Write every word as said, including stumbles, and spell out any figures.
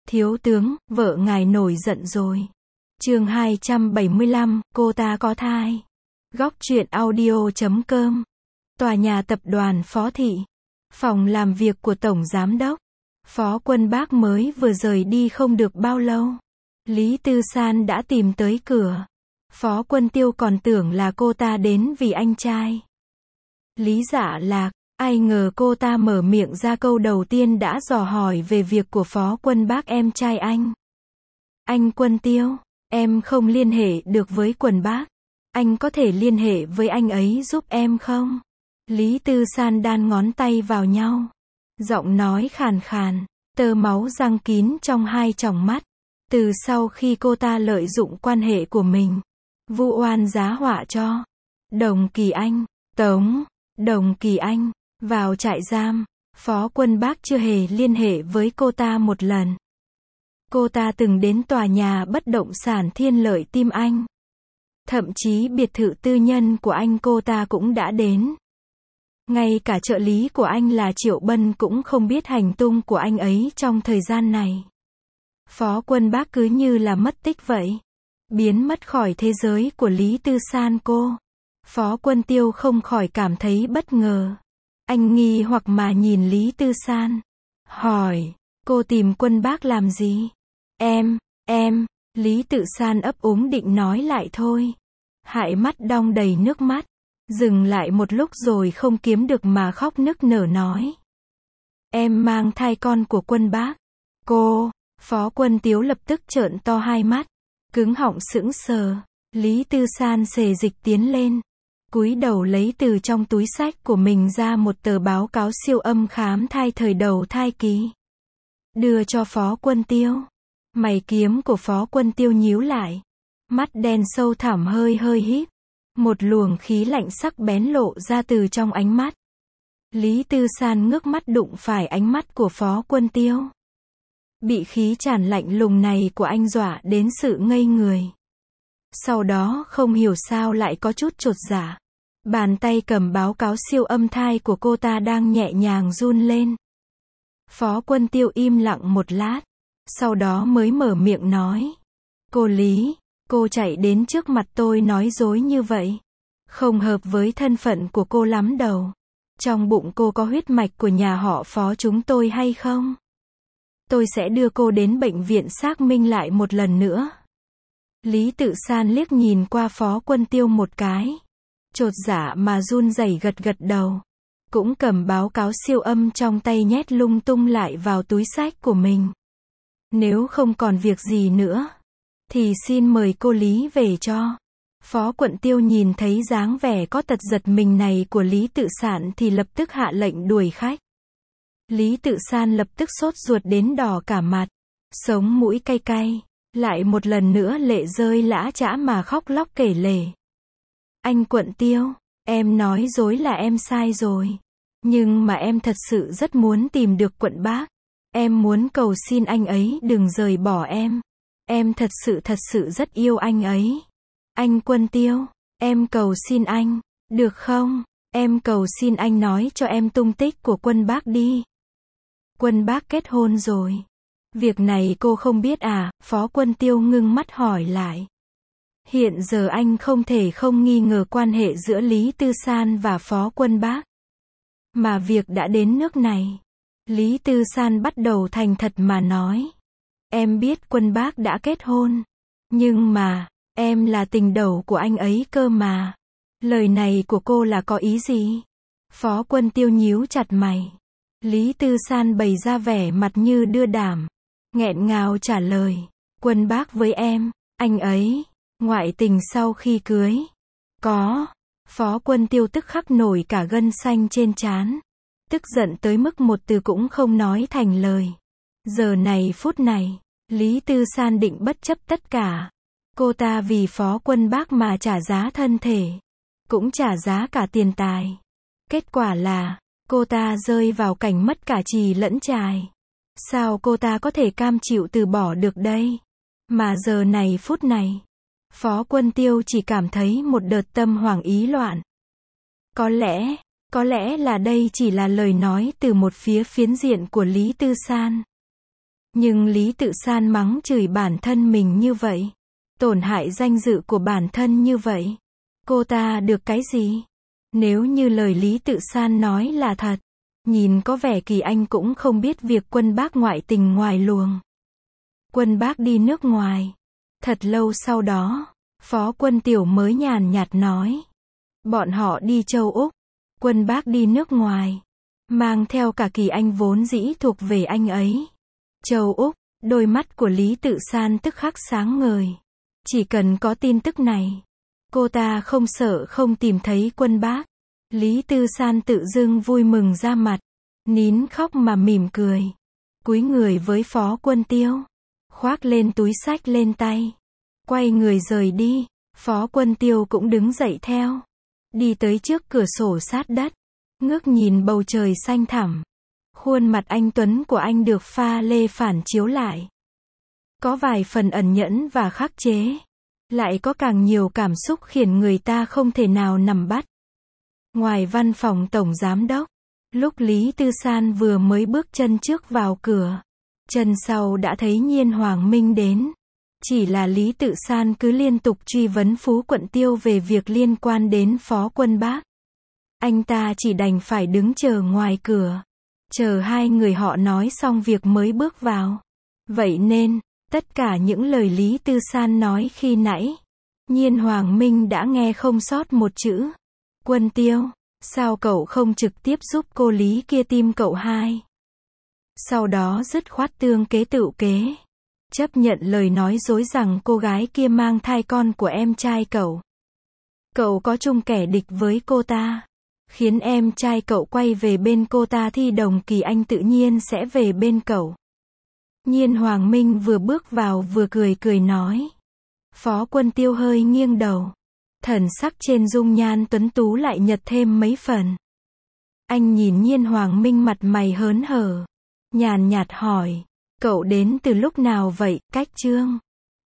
Thiếu tướng, vợ ngài nổi giận rồi. Chương hai trăm bảy mươi lăm, cô ta có thai. Góc truyện audio chấm com. Tòa nhà tập đoàn Phó Thị. Phòng làm việc của Tổng Giám đốc. Phó Quân Bác mới vừa rời đi không được bao lâu. Lý Tư San đã tìm tới cửa. Phó Quân Tiêu còn tưởng là cô ta đến vì anh trai. Lý Dạ Lạc, ai ngờ cô ta mở miệng ra câu đầu tiên đã dò hỏi về việc của Phó Quân Bác em trai anh. Anh Quân Tiêu, em không liên hệ được với Quân Bác. Anh có thể liên hệ với anh ấy giúp em không? Lý Tư San đan ngón tay vào nhau. Giọng nói khàn khàn, tơ máu răng kín trong hai tròng mắt. Từ sau khi cô ta lợi dụng quan hệ của mình, vu oan giá họa cho Đồng Kỳ Anh, Tống, Đồng Kỳ Anh, vào trại giam, Phó Quân Bác chưa hề liên hệ với cô ta một lần. Cô ta từng đến tòa nhà bất động sản Thiên Lợi Tim Anh. Thậm chí biệt thự tư nhân của anh cô ta cũng đã đến. Ngay cả trợ lý của anh là Triệu Bân cũng không biết hành tung của anh ấy trong thời gian này. Phó Quân Bác cứ như là mất tích vậy. Biến mất khỏi thế giới của Lý Tư San cô. Phó Quân Tiêu không khỏi cảm thấy bất ngờ. Anh nghi hoặc mà nhìn Lý Tư San. Hỏi, cô tìm Quân Bác làm gì? Em, em, Lý Tự San ấp úng định nói lại thôi. Hại mắt đong đầy nước mắt. Dừng lại một lúc rồi không kiếm được mà khóc nức nở nói. Em mang thai con của Quân Bác. Cô, Phó Quân Tiếu lập tức trợn to hai mắt. Cứng họng sững sờ. Lý Tư San xề dịch tiến lên. Cúi đầu lấy từ trong túi xách của mình ra một tờ báo cáo siêu âm khám thai thời đầu thai kỳ. Đưa cho Phó Quân Tiêu. Mày kiếm của Phó Quân Tiêu nhíu lại. Mắt đen sâu thẳm hơi hơi híp. Một luồng khí lạnh sắc bén lộ ra từ trong ánh mắt. Lý Tư San ngước mắt đụng phải ánh mắt của Phó Quân Tiêu. Bị khí tràn lạnh lùng này của anh dọa đến sự ngây người. Sau đó không hiểu sao lại có chút chột dạ. Bàn tay cầm báo cáo siêu âm thai của cô ta đang nhẹ nhàng run lên. Phó Quân Tiêu im lặng một lát. Sau đó mới mở miệng nói. Cô Lý, cô chạy đến trước mặt tôi nói dối như vậy. Không hợp với thân phận của cô lắm đâu. Trong bụng cô có huyết mạch của nhà họ Phó chúng tôi hay không? Tôi sẽ đưa cô đến bệnh viện xác minh lại một lần nữa. Lý Tự San liếc nhìn qua Phó Quân Tiêu một cái. Chột dạ mà run rẩy gật gật đầu. Cũng cầm báo cáo siêu âm trong tay nhét lung tung lại vào túi xách của mình. Nếu không còn việc gì nữa, thì xin mời cô Lý về cho. Phó Quân Tiêu nhìn thấy dáng vẻ có tật giật mình này của Lý Tự San thì lập tức hạ lệnh đuổi khách. Lý Tự San lập tức sốt ruột đến đỏ cả mặt. Sống mũi cay cay. Lại một lần nữa lệ rơi lã chã mà khóc lóc kể lể. Anh Quân Tiêu, em nói dối là em sai rồi. Nhưng mà em thật sự rất muốn tìm được Quân Bác. Em muốn cầu xin anh ấy đừng rời bỏ em. Em thật sự thật sự rất yêu anh ấy. Anh Quân Tiêu, em cầu xin anh, được không? Em cầu xin anh nói cho em tung tích của Quân Bác đi. Quân Bác kết hôn rồi. Việc này cô không biết à? Phó Quân Tiêu ngưng mắt hỏi lại. Hiện giờ anh không thể không nghi ngờ quan hệ giữa Lý Tư San và Phó Quân Bác. Mà việc đã đến nước này. Lý Tư San bắt đầu thành thật mà nói. Em biết Quân Bác đã kết hôn. Nhưng mà, em là tình đầu của anh ấy cơ mà. Lời này của cô là có ý gì? Phó Quân Tiêu nhíu chặt mày. Lý Tư San bày ra vẻ mặt như đưa đảm. Nghẹn ngào trả lời. Quân Bác với em, anh ấy, ngoại tình sau khi cưới. Có. Phó Quân Tiêu tức khắc nổi cả gân xanh trên trán. Tức giận tới mức một từ cũng không nói thành lời. Giờ này phút này, Lý Tư San định bất chấp tất cả. Cô ta vì Phó Quân Bác mà trả giá thân thể. Cũng trả giá cả tiền tài. Kết quả là, cô ta rơi vào cảnh mất cả chì lẫn chài. Sao cô ta có thể cam chịu từ bỏ được đây? Mà giờ này phút này, Phó Quân Tiêu chỉ cảm thấy một đợt tâm hoảng ý loạn. Có lẽ, có lẽ là đây chỉ là lời nói từ một phía phiến diện của Lý Tư San. Nhưng Lý Tự San mắng chửi bản thân mình như vậy, tổn hại danh dự của bản thân như vậy, cô ta được cái gì? Nếu như lời Lý Tự San nói là thật, nhìn có vẻ Kỳ Anh cũng không biết việc Quân Bác ngoại tình ngoài luồng. Quân Bác đi nước ngoài. Thật lâu sau đó, Phó Quân Tiểu mới nhàn nhạt nói. Bọn họ đi châu Úc. Quân Bác đi nước ngoài. Mang theo cả Kỳ Anh vốn dĩ thuộc về anh ấy. Châu Úc, đôi mắt của Lý Tự San tức khắc sáng ngời. Chỉ cần có tin tức này, cô ta không sợ không tìm thấy Quân Bác. Lý Tự San tự dưng vui mừng ra mặt, nín khóc mà mỉm cười. Cúi người với Phó Quân Tiêu, khoác lên túi xách lên tay, quay người rời đi. Phó Quân Tiêu cũng đứng dậy theo, đi tới trước cửa sổ sát đất, ngước nhìn bầu trời xanh thẳm. Khuôn mặt anh tuấn của anh được pha lê phản chiếu lại, có vài phần ẩn nhẫn và khắc chế, lại có càng nhiều cảm xúc khiến người ta không thể nào nắm bắt. Ngoài văn phòng tổng giám đốc, lúc Lý Tự San vừa mới bước chân trước vào cửa, chân sau đã thấy Nhiên Hoàng Minh đến. Chỉ là Lý Tự San cứ liên tục truy vấn Phú Quận Tiêu về việc liên quan đến Phó Quân Bác. Anh ta chỉ đành phải đứng chờ ngoài cửa, chờ hai người họ nói xong việc mới bước vào. Vậy nên, tất cả những lời Lý Tự San nói khi nãy, Nhiên Hoàng Minh đã nghe không sót một chữ. Quân Tiêu, sao cậu không trực tiếp giúp cô Lý kia tìm cậu hai? Sau đó dứt khoát tương kế tựu kế, chấp nhận lời nói dối rằng cô gái kia mang thai con của em trai cậu. Cậu có chung kẻ địch với cô ta, khiến em trai cậu quay về bên cô ta thì Đồng Kỳ Anh tự nhiên sẽ về bên cậu. Nhiên Hoàng Minh vừa bước vào vừa cười cười nói. Phó Quân Tiêu hơi nghiêng đầu, thần sắc trên dung nhan tuấn tú lại nhật thêm mấy phần. Anh nhìn Nhiên Hoàng Minh mặt mày hớn hở, nhàn nhạt hỏi, cậu đến từ lúc nào vậy, Cách Trương?